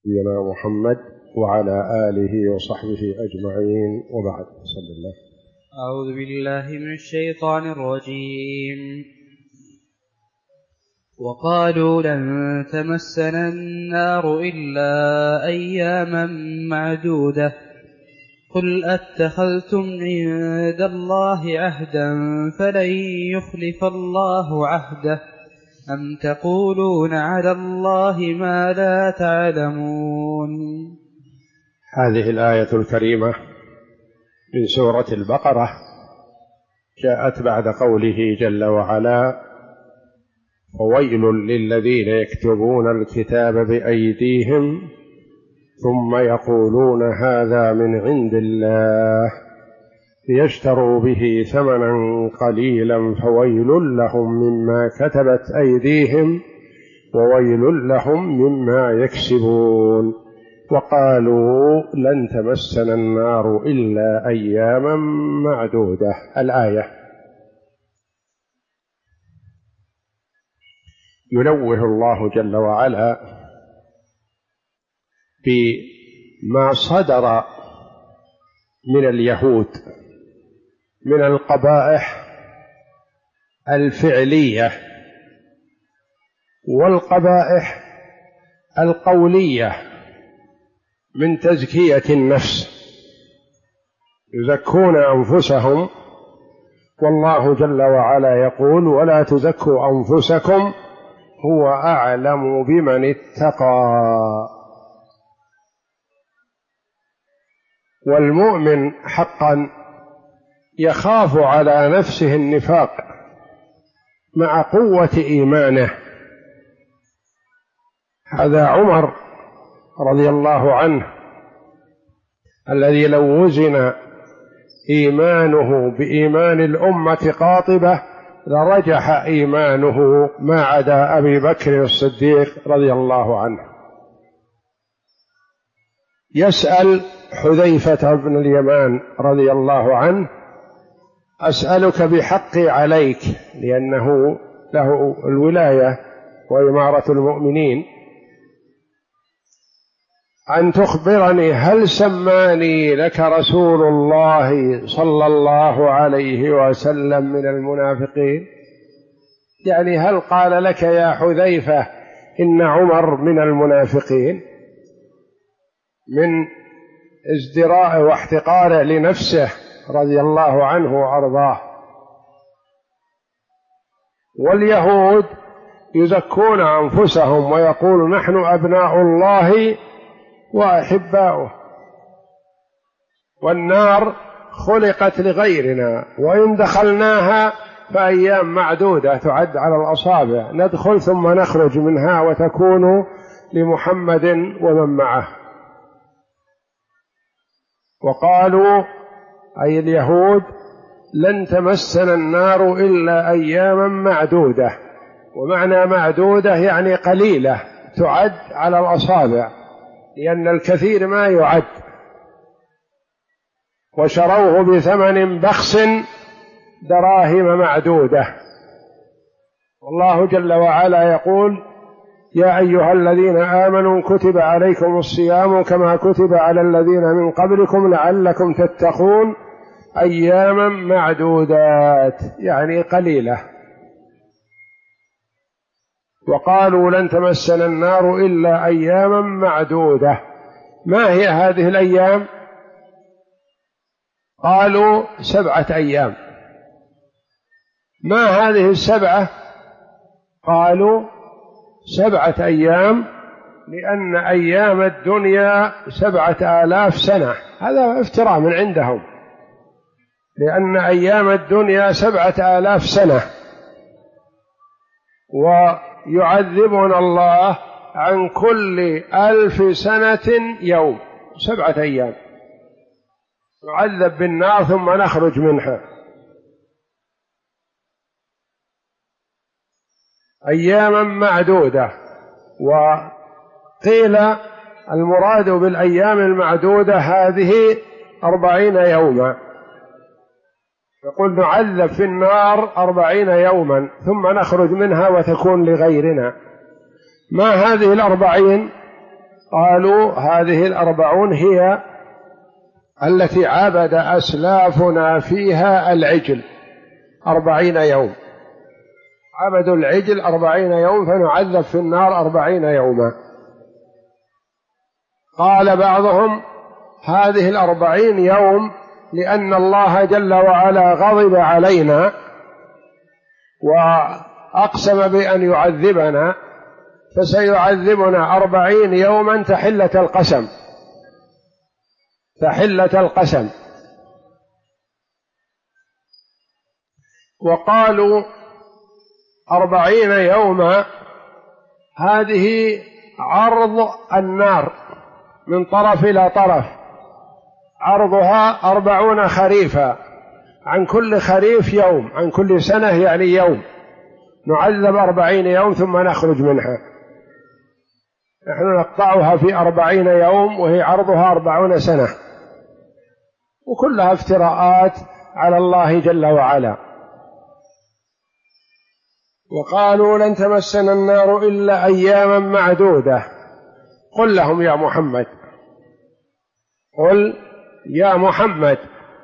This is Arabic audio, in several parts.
نبينا محمد وعلى آله وصحبه أجمعين، وبعد. بسم الله. أعوذ بالله من الشيطان الرجيم. وقالوا لن تمسنا النار إلا أياما معدودة قل أتخذتم عند الله عهدا فلن يخلف الله عهده أم تقولون على الله ما لا تعلمون. هذه الآية الكريمة من سورة البقرة جاءت بعد قوله جل وعلا: وويل للذين يكتبون الكتاب بأيديهم ثم يقولون هذا من عند الله ليشتروا به ثمنا قليلا فويل لهم مما كتبت أيديهم وويل لهم مما يكسبون. وقالوا لن تمسنا النار إلا أياما معدودة. الآية ينوه الله جل وعلا بما صدر من اليهود من القبائح الفعلية والقبائح القولية من تزكية النفس، يزكون أنفسهم، والله جل وعلا يقول: ولا تزكوا أنفسكم هو أعلم بمن اتقى. والمؤمن حقا يخاف على نفسه النفاق مع قوة إيمانه. هذا عمر رضي الله عنه الذي لو وزن إيمانه بإيمان الأمة قاطبة لرجح إيمانه ما عدا أبي بكر الصديق رضي الله عنه. يسأل حذيفة بن اليمان رضي الله عنه: أسألك بحقي عليك، لأنه له الولاية وإمارة المؤمنين، أن تخبرني هل سماني لك رسول الله صلى الله عليه وسلم من المنافقين؟ يعني هل قال لك يا حذيفة إن عمر من المنافقين؟ من ازدراء واحتقار لنفسه رضي الله عنه وأرضاه. واليهود يزكون أنفسهم ويقول: نحن أبناء الله وأحباؤه، والنار خلقت لغيرنا، وإن دخلناها فأيام معدودة تعد على الأصابع، ندخل ثم نخرج منها وتكون لمحمد ومن معه. وقالوا أي اليهود: لن تمسنا النار إلا أياما معدودة. ومعنى معدودة يعني قليلة تعد على الأصابع، لأن الكثير ما يعد. وشروه بثمن بخس دراهم معدودة. والله جل وعلا يقول: يا أيها الذين آمنوا كتب عليكم الصيام كما كتب على الذين من قبلكم لعلكم تتقون أياما معدودات، يعني قليلة. وقالوا لن تمسنا النار إلا أياما معدودة. ما هي هذه الأيام؟ قالوا 7 أيام. ما هذه 7؟ قالوا 7 أيام لأن أيام الدنيا 7000 سنة. هذا افتراء من عندهم، لأن أيام الدنيا 7000 سنة، ويعذبنا الله عن كل 1000 سنة يوم. 7 أيام نعذب بالنار ثم نخرج منها. أياما معدودة. وقيل المراد بالأيام المعدودة هذه 40 يوما. يقول نعذب في النار 40 يوما ثم نخرج منها وتكون لغيرنا. ما هذه 40؟ قالوا هذه 40 هي التي عبد أسلافنا فيها العجل 40 يوم، عبدوا العجل 40 يوم فنعذب في النار 40 يوما. قال بعضهم هذه 40 يوم لأن الله جل وعلا غضب علينا وأقسم بأن يعذبنا، فسيعذبنا 40 يوما تحلة القسم، تحلة القسم. وقالوا 40 يوما هذه عرض النار من طرف إلى طرف، عرضها 40 خريفا، عن كل خريف يوم، عن كل سنة يعني يوم، نعذب 40 يوم ثم نخرج منها. نحن نقطعها في 40 يوم وهي عرضها 40 سنة، وكلها افتراءات على الله جل وعلا. وقالوا لن تمسنا النار إلا أياما معدودة. قل لهم يا محمد، قل يا محمد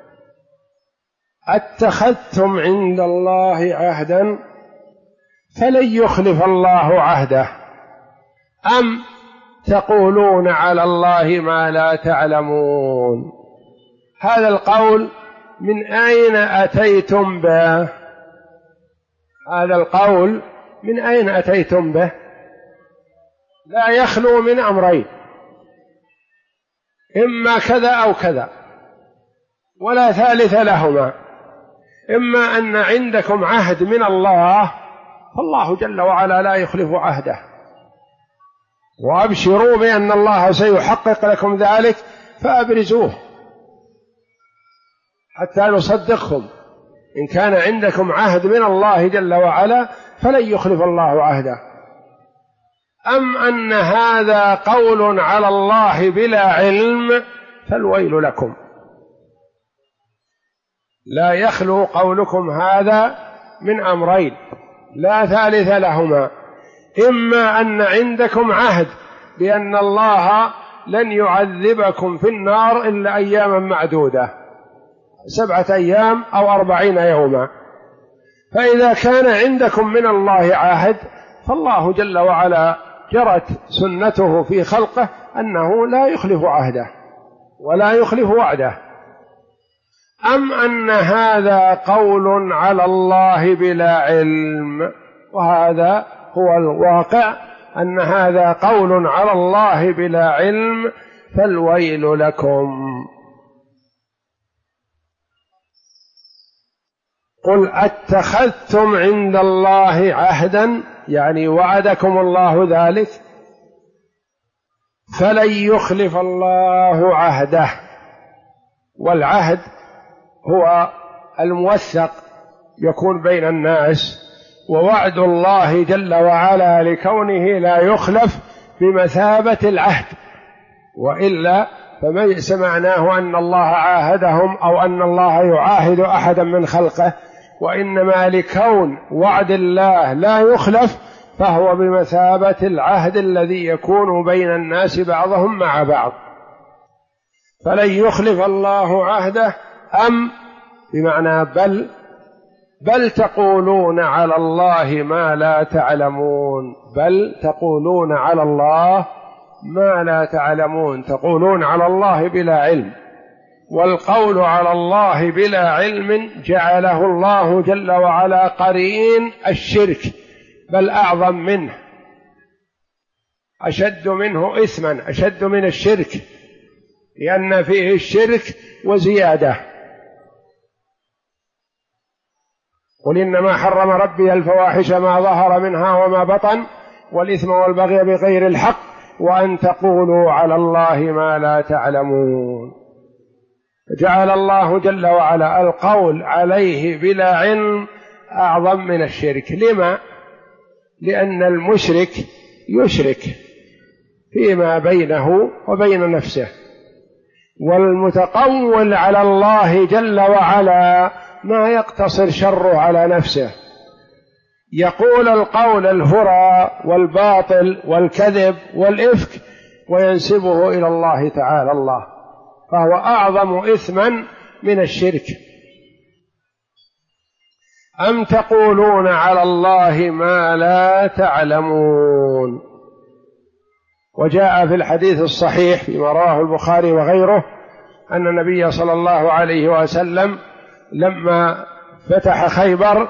اتخذتم عند الله عهدا فلن يخلف الله عهده أم تقولون على الله ما لا تعلمون؟ هذا القول من أين أتيتم به؟ هذا القول من أين أتيتم به؟ لا يخلو من أمرين، إما كذا أو كذا ولا ثالث لهما. إما أن عندكم عهد من الله فالله جل وعلا لا يخلف عهده، وأبشروا بأن الله سيحقق لكم ذلك فأبرزوه حتى نصدقكم. إن كان عندكم عهد من الله جل وعلا فلن يخلف الله عهده. أم أن هذا قول على الله بلا علم فالويل لكم. لا يخلو قولكم هذا من أمرين لا ثالث لهما، إما أن عندكم عهد بأن الله لن يعذبكم في النار إلا أياما معدودة، 7 أيام أو 40 يوما، فإذا كان عندكم من الله عهد فالله جل وعلا جرت سنته في خلقه أنه لا يخلف عهده ولا يخلف وعده. أم أن هذا قول على الله بلا علم، وهذا هو الواقع، أن هذا قول على الله بلا علم فالويل لكم. قل اتخذتم عند الله عهدا، يعني وعدكم الله ذلك، فلن يخلف الله عهده. والعهد هو الموثق يكون بين الناس، ووعد الله جل وعلا لكونه لا يخلف بمثابة العهد، وإلا فليس معناه أن الله عاهدهم أو أن الله يعاهد أحدا من خلقه، وإنما لكون وعد الله لا يخلف فهو بمثابة العهد الذي يكون بين الناس بعضهم مع بعض. فلن يخلف الله عهده أم بمعنى بل تقولون على الله ما لا تعلمون، بل تقولون على الله ما لا تعلمون، تقولون على الله بلا علم. والقول على الله بلا علم جعله الله جل وعلا قرين الشرك، بل أعظم منه، أشد منه إثما، أشد من الشرك، لأن فيه الشرك وزيادة. قل إنما حرم ربي الفواحش ما ظهر منها وما بطن والإثم والبغي بغير الحق وأن تقولوا على الله ما لا تعلمون. جعل الله جل وعلا القول عليه بلا علم أعظم من الشرك. لما؟ لأن المشرك يشرك فيما بينه وبين نفسه، والمتقول على الله جل وعلا ما يقتصر شره على نفسه، يقول القول الهرى والباطل والكذب والإفك وينسبه إلى الله تعالى الله، فهو أعظم إثما من الشرك. أم تقولون على الله ما لا تعلمون. وجاء في الحديث الصحيح فيما رواه البخاري وغيره أن النبي صلى الله عليه وسلم لما فتح خيبر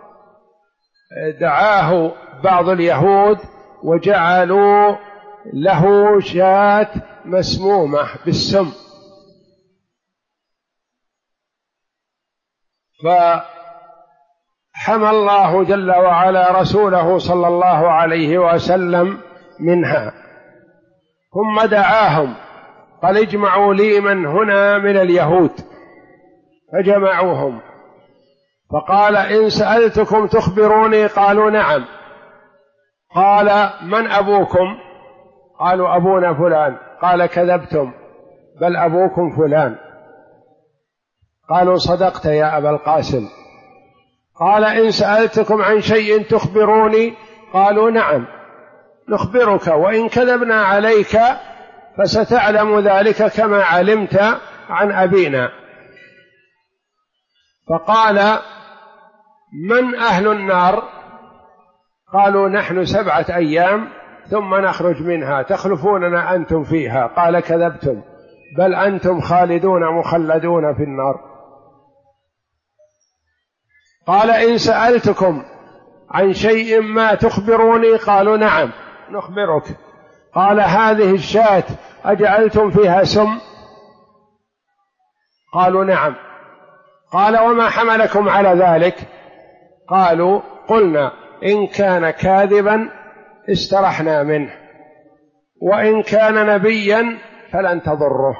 دعاه بعض اليهود وجعلوا له شاة مسمومة بالسم، فحمى الله جل وعلا رسوله صلى الله عليه وسلم منها، ثم دعاهم قال اجمعوا لي من هنا من اليهود، فجمعوهم فقال إن سألتكم تخبروني؟ قالوا نعم. قال من أبوكم؟ قالوا أبونا فلان. قال كذبتم، بل أبوكم فلان. قالوا صدقت يا أبا القاسم. قال إن سألتكم عن شيء تخبروني؟ قالوا نعم نخبرك، وإن كذبنا عليك فستعلم ذلك كما علمت عن أبينا. فقال من أهل النار؟ قالوا نحن 7 أيام ثم نخرج منها، تخلفوننا أنتم فيها. قال كذبتم، بل أنتم خالدون مخلدون في النار. قال إن سألتكم عن شيء ما تخبروني؟ قالوا نعم نخبرك. قال هذه الشاة أجعلتم فيها سم؟ قالوا نعم. قال وما حملكم على ذلك؟ قالوا قلنا إن كان كاذبا استرحنا منه، وإن كان نبيا فلن تضره.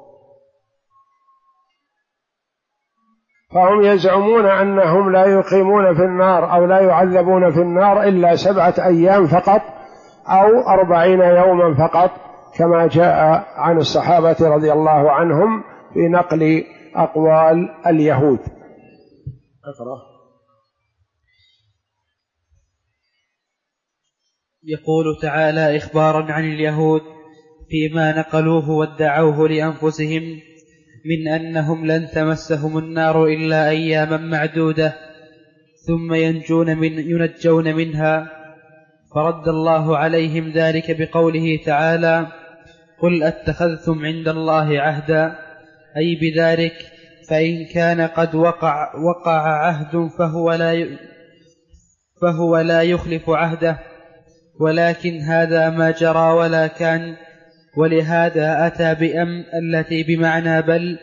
فهم يزعمون أنهم لا يقيمون في النار أو لا يعذبون في النار إلا 7 أيام فقط أو 40 يوما فقط، كما جاء عن الصحابة رضي الله عنهم في نقل أقوال اليهود. أقرأ. يقول تعالى إخبارا عن اليهود فيما نقلوه وادعوه لأنفسهم من أنهم لن تمسهم النار إلا أياما معدودة ثم ينجون منها، فرد الله عليهم ذلك بقوله تعالى قل أتخذتم عند الله عهدا، أي بذلك فإن كان قد وقع عهد فهو لا يخلف عهده، ولكن هذا ما جرى ولا كان، ولهذا أتى بأم التي بمعنى بل،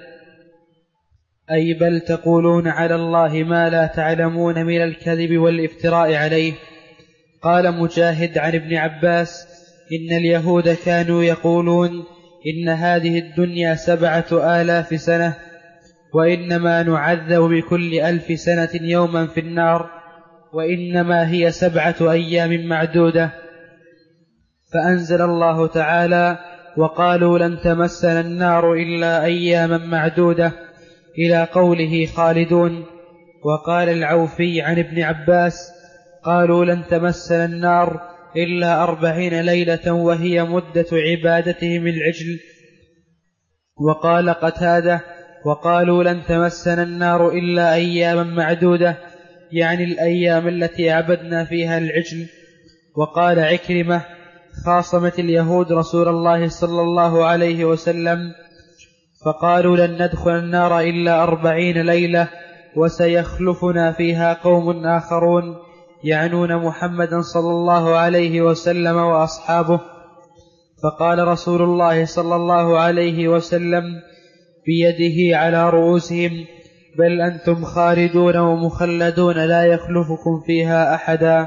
أي بل تقولون على الله ما لا تعلمون من الكذب والافتراء عليه. قال مجاهد عن ابن عباس إن اليهود كانوا يقولون إن هذه الدنيا 7000 سنة، وإنما نعذب بكل 1000 سنة يوما في النار، وإنما هي 7 أيام معدودة. فأنزل الله تعالى وقالوا لن تمسنا النار إلا أياما معدودة إلى قوله خالدون. وقال العوفي عن ابن عباس قالوا لن تمسنا النار إلا 40 ليلة وهي مدة عبادتهم العجل. وقال قتادة وقالوا لن تمسنا النار إلا أياما معدودة، يعني الأيام التي عبدنا فيها العجل. وقال عكرمة خاصمت اليهود رسول الله صلى الله عليه وسلم فقالوا لن ندخل النار إلا 40 ليلة وسيخلفنا فيها قوم آخرون، يعنون محمدا صلى الله عليه وسلم وأصحابه. فقال رسول الله صلى الله عليه وسلم بيده على رؤوسهم بل أنتم خالدون ومخلدون لا يخلفكم فيها أحدا.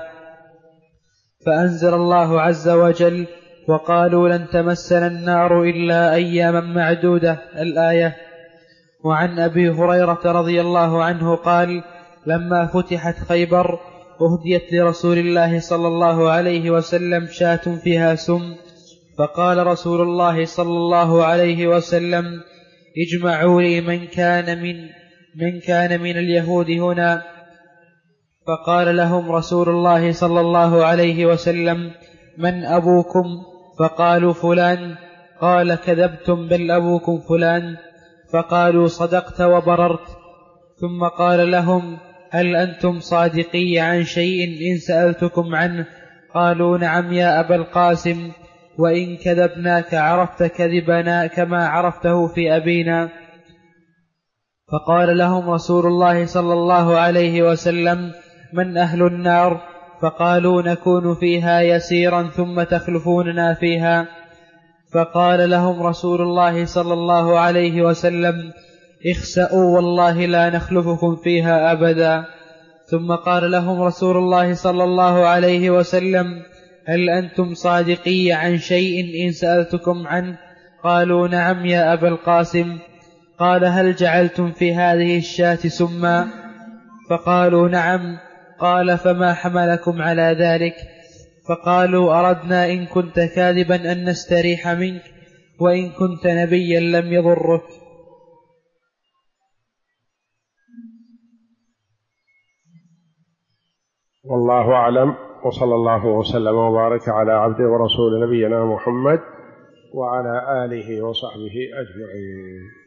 فأنزل الله عز وجل وقالوا لن تمسنا النار إلا أياما معدودة الآية. وعن أبي هريرة رضي الله عنه قال لما فتحت خيبر أهديت لرسول الله صلى الله عليه وسلم شاة فيها سم، فقال رسول الله صلى الله عليه وسلم اجمعوا لي من كان من اليهود هنا. فقال لهم رسول الله صلى الله عليه وسلم من أبوكم؟ فقالوا فلان. قال كذبتم بل أبوكم فلان. فقالوا صدقت وبررت. ثم قال لهم هل أنتم صادقي عن شيء إن سألتكم عنه؟ قالوا نعم يا أبا القاسم، وإن كذبناك عرفت كذبنا كما عرفته في أبينا. فقال لهم رسول الله صلى الله عليه وسلم من أهل النار؟ فقالوا نكون فيها يسيرا ثم تخلفوننا فيها. فقال لهم رسول الله صلى الله عليه وسلم اخسأوا والله لا نخلفكم فيها أبدا. ثم قال لهم رسول الله صلى الله عليه وسلم هل أنتم صادقي عن شيء إن سألتكم عنه؟ قالوا نعم يا أبا القاسم. قال هل جعلتم في هذه الشاة سما؟ فقالوا نعم. قال فما حملكم على ذلك؟ فقالوا أردنا إن كنت كاذبا أن نستريح منك، وإن كنت نبيا لم يضرك. والله أعلم، وصلى الله وسلم وبارك على عبده ورسول نبينا محمد وعلى آله وصحبه أجمعين.